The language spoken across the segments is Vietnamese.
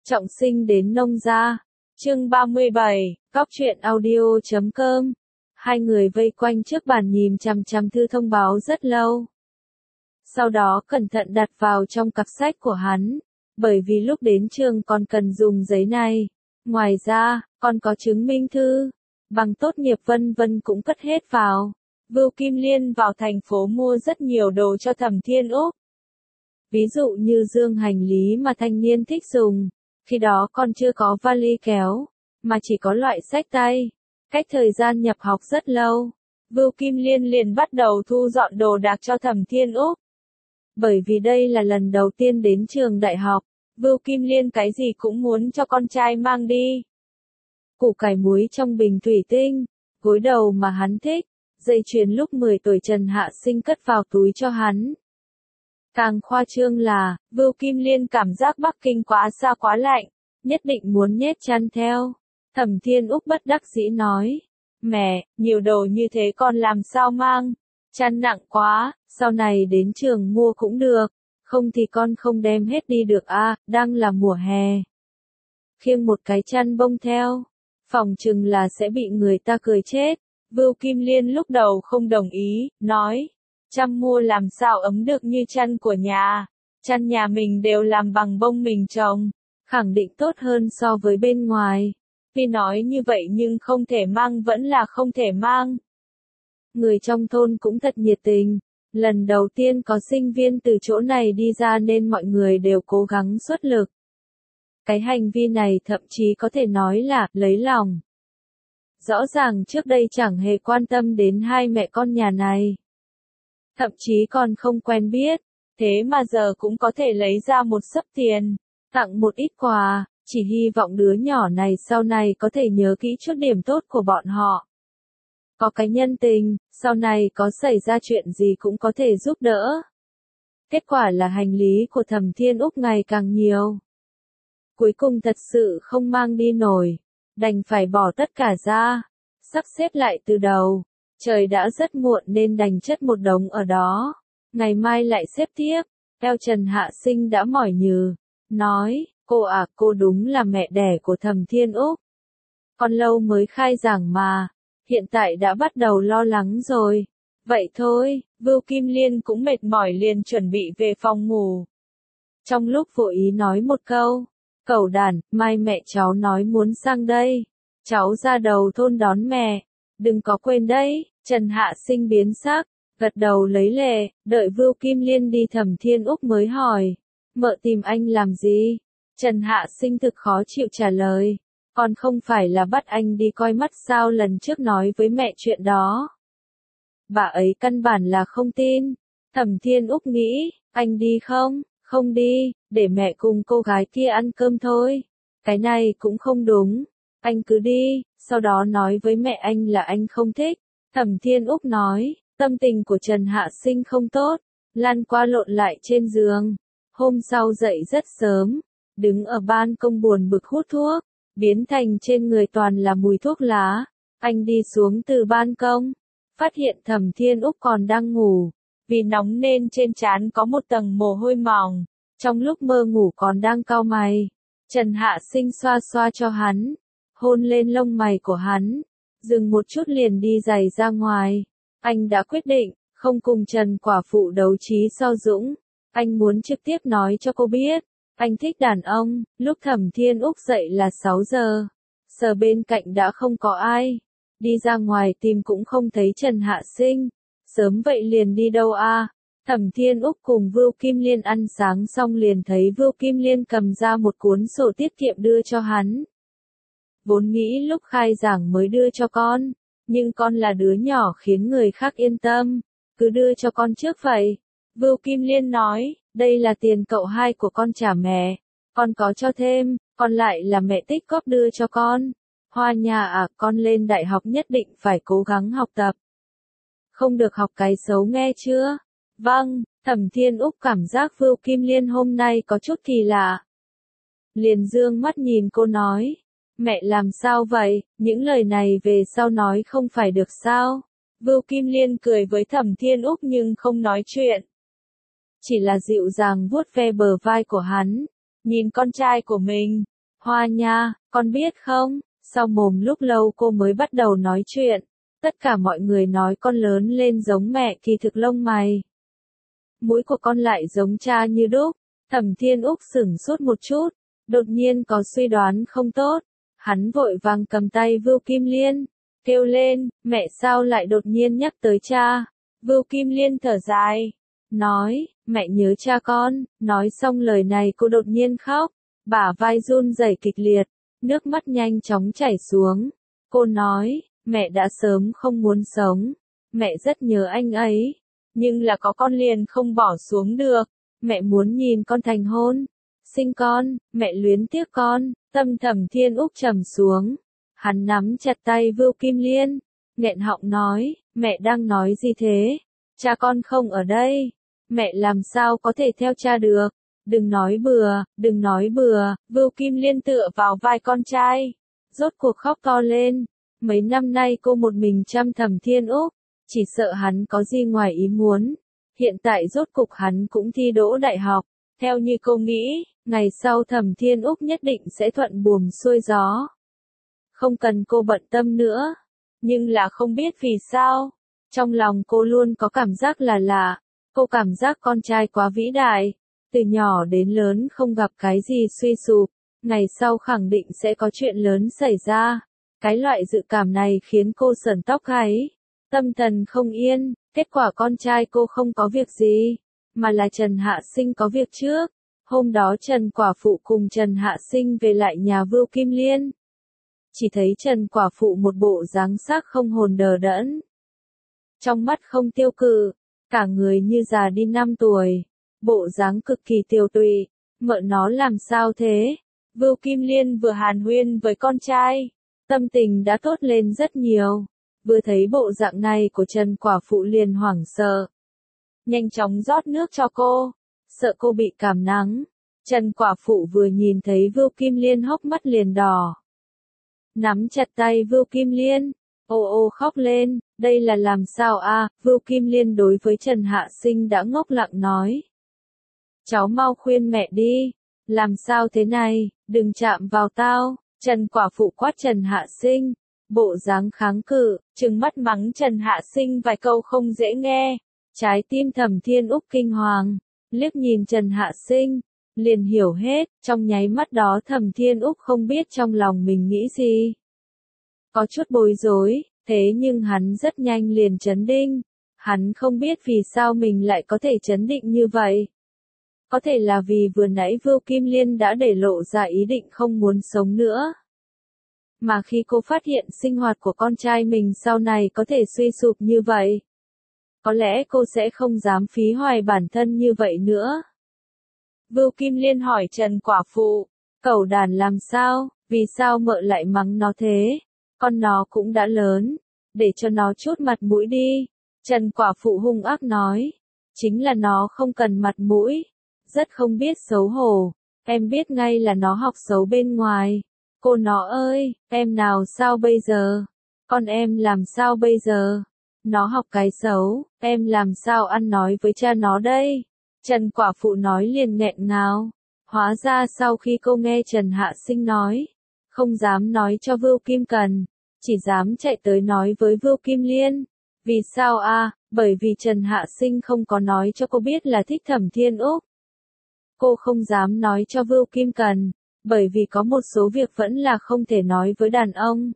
Trọng sinh đến nông gia. Chương 37, Góc truyện audio.com. Hai người vây quanh trước bàn nhìn chằm chằm thư thông báo rất lâu. Sau đó cẩn thận đặt vào trong cặp sách của hắn, bởi vì lúc đến trường còn cần dùng giấy này. Ngoài ra, còn có chứng minh thư, bằng tốt nghiệp vân vân cũng cất hết vào. Vưu Kim Liên vào thành phố mua rất nhiều đồ cho Thẩm Thiên Úc. Ví dụ như dương hành lý mà thanh niên thích dùng, khi đó còn chưa có vali kéo, mà chỉ có loại xách tay. Cách thời gian nhập học rất lâu, Vưu Kim Liên liền bắt đầu thu dọn đồ đạc cho Thẩm Thiên Úc. Bởi vì đây là lần đầu tiên đến trường đại học, Vưu Kim Liên cái gì cũng muốn cho con trai mang đi. Củ cải muối trong bình thủy tinh, gối đầu mà hắn thích, dây chuyền lúc 10 tuổi Trần Hạ Sinh cất vào túi cho hắn. Càng khoa trương là, Vưu Kim Liên cảm giác Bắc Kinh quá xa quá lạnh, nhất định muốn nhét chăn theo. Thẩm Thiên Úc bất đắc dĩ nói, mẹ, nhiều đồ như thế con làm sao mang, chăn nặng quá, sau này đến trường mua cũng được, không thì con không đem hết đi được à, đang là mùa hè. Khiêng một cái chăn bông theo, phòng chừng là sẽ bị người ta cười chết. Vưu Kim Liên lúc đầu không đồng ý, nói, chăn mua làm sao ấm được như chăn của nhà, chăn nhà mình đều làm bằng bông mình trồng, khẳng định tốt hơn so với bên ngoài. Tuy nói như vậy nhưng không thể mang vẫn là không thể mang. Người trong thôn cũng thật nhiệt tình, lần đầu tiên có sinh viên từ chỗ này đi ra nên mọi người đều cố gắng xuất lực. Cái hành vi này thậm chí có thể nói là lấy lòng. Rõ ràng trước đây chẳng hề quan tâm đến hai mẹ con nhà này. Thậm chí còn không quen biết, thế mà giờ cũng có thể lấy ra một xấp tiền, tặng một ít quà, chỉ hy vọng đứa nhỏ này sau này có thể nhớ kỹ chút điểm tốt của bọn họ. Có cái nhân tình, sau này có xảy ra chuyện gì cũng có thể giúp đỡ. Kết quả là hành lý của Thẩm Thiên Úc ngày càng nhiều. Cuối cùng thật sự không mang đi nổi, đành phải bỏ tất cả ra, sắp xếp lại từ đầu. Trời đã rất muộn nên đành chất một đống ở đó, ngày mai lại xếp tiếp. Eo Trần Hạ Sinh đã mỏi nhừ, nói, cô à, cô đúng là mẹ đẻ của Thẩm Thiên Úc. Còn lâu mới khai giảng mà, hiện tại đã bắt đầu lo lắng rồi. Vậy thôi, Vưu Kim Liên cũng mệt mỏi liền chuẩn bị về phòng ngủ. Trong lúc vô ý nói một câu, cẩu đản, mai mẹ cháu nói muốn sang đây, cháu ra đầu thôn đón mẹ. Đừng có quên đấy. Trần Hạ Sinh biến sắc, gật đầu lấy lệ, đợi Vưu Kim Liên đi Thẩm Thiên Úc mới hỏi, mợ tìm anh làm gì? Trần Hạ Sinh thực khó chịu trả lời, còn không phải là bắt anh đi coi mắt sao, lần trước nói với mẹ chuyện đó. Bà ấy căn bản là không tin. Thẩm Thiên Úc nghĩ, anh đi không? Không đi, để mẹ cùng cô gái kia ăn cơm thôi. Cái này cũng không đúng. Anh cứ đi, sau đó nói với mẹ anh là anh không thích. Thẩm Thiên Úc nói, tâm tình của Trần Hạ Sinh không tốt, lăn qua lộn lại trên giường. Hôm sau dậy rất sớm, đứng ở ban công buồn bực hút thuốc, biến thành trên người toàn là mùi thuốc lá. Anh đi xuống từ ban công, phát hiện Thẩm Thiên Úc còn đang ngủ, vì nóng nên trên trán có một tầng mồ hôi mỏng, trong lúc mơ ngủ còn đang cau mày. Trần Hạ Sinh xoa xoa cho hắn, hôn lên lông mày của hắn, dừng một chút liền đi giày ra ngoài. Anh đã quyết định, không cùng Trần quả phụ đấu trí so dũng. Anh muốn trực tiếp nói cho cô biết, anh thích đàn ông. Lúc Thẩm Thiên Úc dậy là 6 giờ, giờ bên cạnh đã không có ai. Đi ra ngoài tìm cũng không thấy Trần Hạ Sinh, sớm vậy liền đi đâu à? Thẩm Thiên Úc cùng Vưu Kim Liên ăn sáng xong liền thấy Vưu Kim Liên cầm ra một cuốn sổ tiết kiệm đưa cho hắn. Vốn nghĩ lúc khai giảng mới đưa cho con, nhưng con là đứa nhỏ khiến người khác yên tâm, cứ đưa cho con trước vậy. Vưu Kim Liên nói, đây là tiền cậu hai của con trả mẹ, con có cho thêm, còn lại là mẹ tích góp đưa cho con. Hoa nhà à, con lên đại học nhất định phải cố gắng học tập. Không được học cái xấu nghe chưa? Vâng. Thẩm Thiên Úc cảm giác Vưu Kim Liên hôm nay có chút kỳ lạ. Liền dương mắt nhìn cô nói, mẹ làm sao vậy, những lời này về sau nói không phải được sao? Vưu Kim Liên cười với Thẩm Thiên Úc nhưng không nói chuyện. Chỉ là dịu dàng vuốt ve bờ vai của hắn, nhìn con trai của mình, Hoa nha, con biết không, sau mồm lúc lâu cô mới bắt đầu nói chuyện. Tất cả mọi người nói con lớn lên giống mẹ, kỳ thực lông mày. Mũi của con lại giống cha như đúc. Thẩm Thiên Úc sửng sốt một chút, đột nhiên có suy đoán không tốt. Hắn vội vàng cầm tay Vưu Kim Liên, kêu lên, mẹ sao lại đột nhiên nhắc tới cha. Vưu Kim Liên thở dài, nói, mẹ nhớ cha con. Nói xong lời này cô đột nhiên khóc, bả vai run rẩy kịch liệt, nước mắt nhanh chóng chảy xuống. Cô nói, mẹ đã sớm không muốn sống, mẹ rất nhớ anh ấy, nhưng là có con liền không bỏ xuống được. Mẹ muốn nhìn con thành hôn, sinh con, mẹ luyến tiếc con. Tâm Thẩm Thiên Úc trầm xuống, hắn nắm chặt tay Vưu Kim Liên, nghẹn họng nói, mẹ đang nói gì thế? Cha con không ở đây, mẹ làm sao có thể theo cha được? Đừng nói bừa, đừng nói bừa. Vưu Kim Liên tựa vào vai con trai, rốt cuộc khóc to lên. Mấy năm nay cô một mình chăm Thẩm Thiên Úc, chỉ sợ hắn có gì ngoài ý muốn. Hiện tại rốt cục hắn cũng thi đỗ đại học, theo như cô nghĩ, ngày sau Thẩm Thiên Úc nhất định sẽ thuận buồm xuôi gió. Không cần cô bận tâm nữa. Nhưng là không biết vì sao, trong lòng cô luôn có cảm giác là lạ. Cô cảm giác con trai quá vĩ đại, từ nhỏ đến lớn không gặp cái gì suy sụp, ngày sau khẳng định sẽ có chuyện lớn xảy ra. Cái loại dự cảm này khiến cô sởn tóc gáy, tâm thần không yên. Kết quả con trai cô không có việc gì, mà là Trần Hạ Sinh có việc trước. Hôm đó Trần Quả Phụ cùng Trần Hạ Sinh về lại nhà Vưu Kim Liên. Chỉ thấy Trần Quả Phụ một bộ dáng sắc không hồn đờ đẫn, trong mắt không tiêu cự, cả người như già đi 5 tuổi, bộ dáng cực kỳ tiều tụy. Mợ nó làm sao thế? Vưu Kim Liên vừa hàn huyên với con trai, tâm tình đã tốt lên rất nhiều. Vừa thấy bộ dạng này của Trần Quả Phụ liền hoảng sợ, nhanh chóng rót nước cho cô, sợ cô bị cảm nắng. Trần Quả Phụ vừa nhìn thấy Vưu Kim Liên hốc mắt liền đỏ, nắm chặt tay Vưu Kim Liên, ô ô khóc lên. Đây là làm sao a? Vưu Kim Liên đối với Trần Hạ Sinh đã ngốc lặng nói, cháu mau khuyên mẹ đi. Làm sao thế này, đừng chạm vào tao. Trần Quả Phụ quát Trần Hạ Sinh, bộ dáng kháng cự, trừng mắt mắng Trần Hạ Sinh vài câu không dễ nghe. Trái tim Thẩm Thiên Úc kinh hoàng, liếc nhìn Trần Hạ Sinh, liền hiểu hết. Trong nháy mắt đó Thẩm Thiên Úc không biết trong lòng mình nghĩ gì, có chút bối rối, thế nhưng hắn rất nhanh liền trấn định. Hắn không biết vì sao mình lại có thể trấn định như vậy. Có thể là vì vừa nãy Vưu Kim Liên đã để lộ ra ý định không muốn sống nữa. Mà khi cô phát hiện sinh hoạt của con trai mình sau này có thể suy sụp như vậy, có lẽ cô sẽ không dám phí hoài bản thân như vậy nữa. Vưu Kim Liên hỏi Trần Quả Phụ, cẩu đàn làm sao, vì sao mợ lại mắng nó thế? Con nó cũng đã lớn, để cho nó chút mặt mũi đi. Trần Quả Phụ hung ác nói, chính là nó không cần mặt mũi, rất không biết xấu hổ, em biết ngay là nó học xấu bên ngoài. Cô nó ơi, em nào sao bây giờ? Con em làm sao bây giờ? Nó học cái xấu, em làm sao ăn nói với cha nó đây? Trần Quả Phụ nói liền nghẹn ngào. Hóa ra sau khi cô nghe Trần Hạ Sinh nói, không dám nói cho Vưu Kim Cần, chỉ dám chạy tới nói với Vưu Kim Liên. Vì sao a? Bởi vì Trần Hạ Sinh không có nói cho cô biết là thích Thẩm Thiên Úc. Cô không dám nói cho Vưu Kim Cần, bởi vì có một số việc vẫn là không thể nói với đàn ông.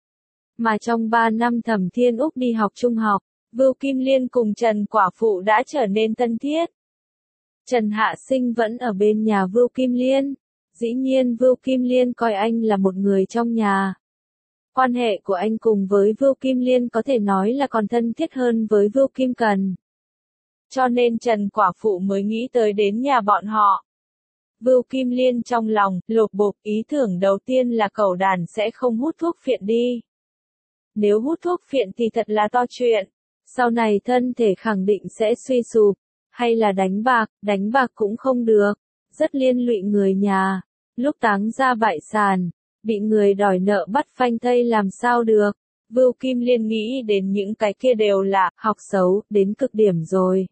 Mà trong 3 năm Thẩm Thiên Úc đi học trung học, Vưu Kim Liên cùng Trần Quả Phụ đã trở nên thân thiết. Trần Hạ Sinh vẫn ở bên nhà Vưu Kim Liên. Dĩ nhiên Vưu Kim Liên coi anh là một người trong nhà. Quan hệ của anh cùng với Vưu Kim Liên có thể nói là còn thân thiết hơn với Vưu Kim Cần. Cho nên Trần Quả Phụ mới nghĩ tới đến nhà bọn họ. Vưu Kim Liên trong lòng lột bột, ý tưởng đầu tiên là cẩu đàn sẽ không hút thuốc phiện đi. Nếu hút thuốc phiện thì thật là to chuyện. Sau này thân thể khẳng định sẽ suy sụp. Hay là đánh bạc cũng không được. Rất liên lụy người nhà. Lúc táng ra bại sản, bị người đòi nợ bắt phanh thây làm sao được. Vưu Kim Liên nghĩ đến những cái kia đều là học xấu đến cực điểm rồi.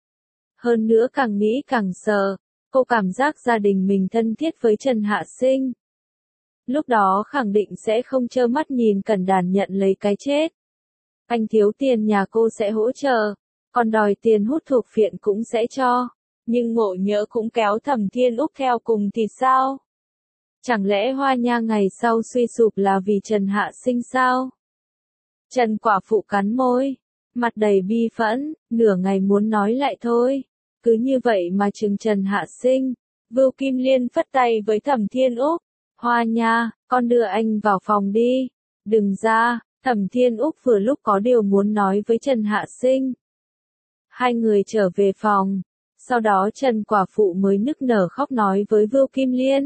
Hơn nữa càng nghĩ càng sợ. Cô cảm giác gia đình mình thân thiết với Trần Hạ Sinh. lúc đó khẳng định sẽ không trơ mắt nhìn Cẩn Đàn nhận lấy cái chết. Anh thiếu tiền nhà cô sẽ hỗ trợ, còn đòi tiền hút thuốc phiện cũng sẽ cho. Nhưng Ngộ Nhỡ cũng kéo Thẩm Thiên Úc theo cùng thì sao? Chẳng lẽ Hoa Nha ngày sau suy sụp là vì Trần Hạ Sinh sao? Trần quả phụ cắn môi, mặt đầy bi phẫn, nửa ngày muốn nói lại thôi. Cứ như vậy mà chừng Trần Hạ Sinh. Vưu Kim Liên phất tay với Thẩm Thiên Úc. Hoa Nha, con đưa anh vào phòng đi. Đừng ra, Thẩm Thiên Úc vừa lúc có điều muốn nói với Trần Hạ Sinh. Hai người trở về phòng. Sau đó Trần quả phụ mới nức nở khóc nói với Vưu Kim Liên.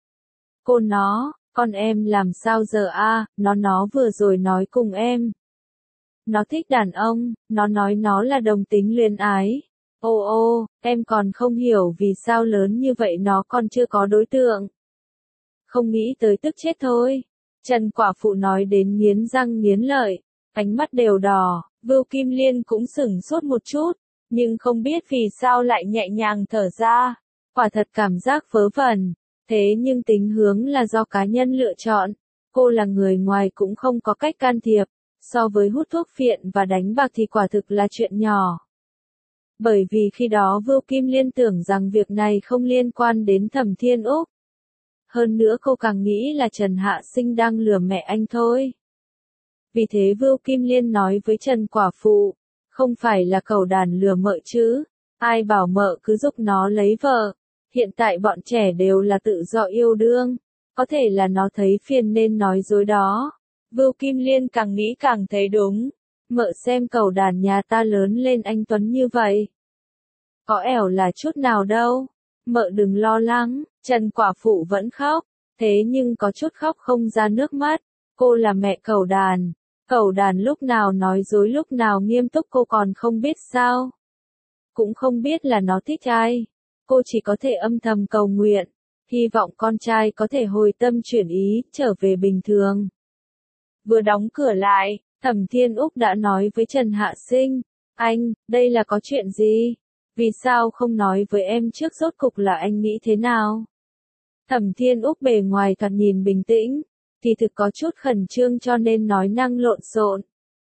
Con em làm sao giờ a? Nó vừa rồi nói cùng em. Nó thích đàn ông, nó nói nó là đồng tính luyến ái. Ô, em còn không hiểu vì sao lớn như vậy nó còn chưa có đối tượng. Không nghĩ tới tức chết thôi. Trần quả phụ nói đến nghiến răng nghiến lợi, ánh mắt đều đỏ, Vưu Kim Liên cũng sửng sốt một chút, nhưng không biết vì sao lại nhẹ nhàng thở ra. Quả thật cảm giác vớ vẩn, thế nhưng tính hướng là do cá nhân lựa chọn. Cô là người ngoài cũng không có cách can thiệp, so với hút thuốc phiện và đánh bạc thì quả thực là chuyện nhỏ. Bởi vì khi đó Vưu Kim Liên tưởng rằng việc này không liên quan đến Thẩm Thiên Úc. Hơn nữa cô càng nghĩ là Trần Hạ Sinh đang lừa mẹ anh thôi. Vì thế Vưu Kim Liên nói với Trần quả phụ, không phải là cẩu đàn lừa mợ chứ, ai bảo mợ cứ giúp nó lấy vợ, hiện tại bọn trẻ đều là tự do yêu đương, có thể là nó thấy phiền nên nói dối đó. Vưu Kim Liên càng nghĩ càng thấy đúng, mợ xem cẩu đàn nhà ta lớn lên anh tuấn như vậy. Có ẻo là chút nào đâu, mợ đừng lo lắng. Trần quả phụ vẫn khóc, thế nhưng có chút khóc không ra nước mắt. Cô là mẹ cẩu đàn lúc nào nói dối lúc nào nghiêm túc cô còn không biết sao. Cũng không biết là nó thích ai. Cô chỉ có thể âm thầm cầu nguyện, hy vọng con trai có thể hồi tâm chuyển ý, trở về bình thường. Vừa đóng cửa lại, Thẩm Thiên Úc đã nói với Trần Hạ Sinh, anh, đây là có chuyện gì? Vì sao không nói với em trước rốt cục là anh nghĩ thế nào? Thẩm Thiên Úc bề ngoài thoạt nhìn bình tĩnh, thì thực có chút khẩn trương cho nên nói năng lộn xộn.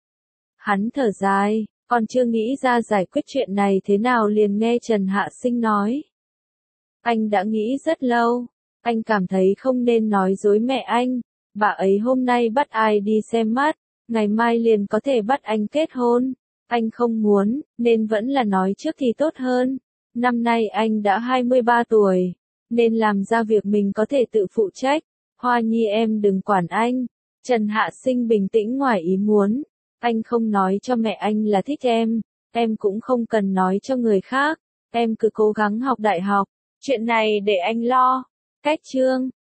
Hắn thở dài, còn chưa nghĩ ra giải quyết chuyện này thế nào liền nghe Trần Hạ Sinh nói. Anh đã nghĩ rất lâu, anh cảm thấy không nên nói dối mẹ anh, bà ấy hôm nay bắt ai đi xem mắt, ngày mai liền có thể bắt anh kết hôn. Anh không muốn, nên vẫn là nói trước thì tốt hơn. Năm nay anh đã 23 tuổi, nên làm ra việc mình có thể tự phụ trách. Hoa Nhi em đừng quản anh. Trần Hạ Sinh bình tĩnh ngoài ý muốn. Anh không nói cho mẹ anh là thích em cũng không cần nói cho người khác. Em cứ cố gắng học đại học, chuyện này để anh lo. Cách chương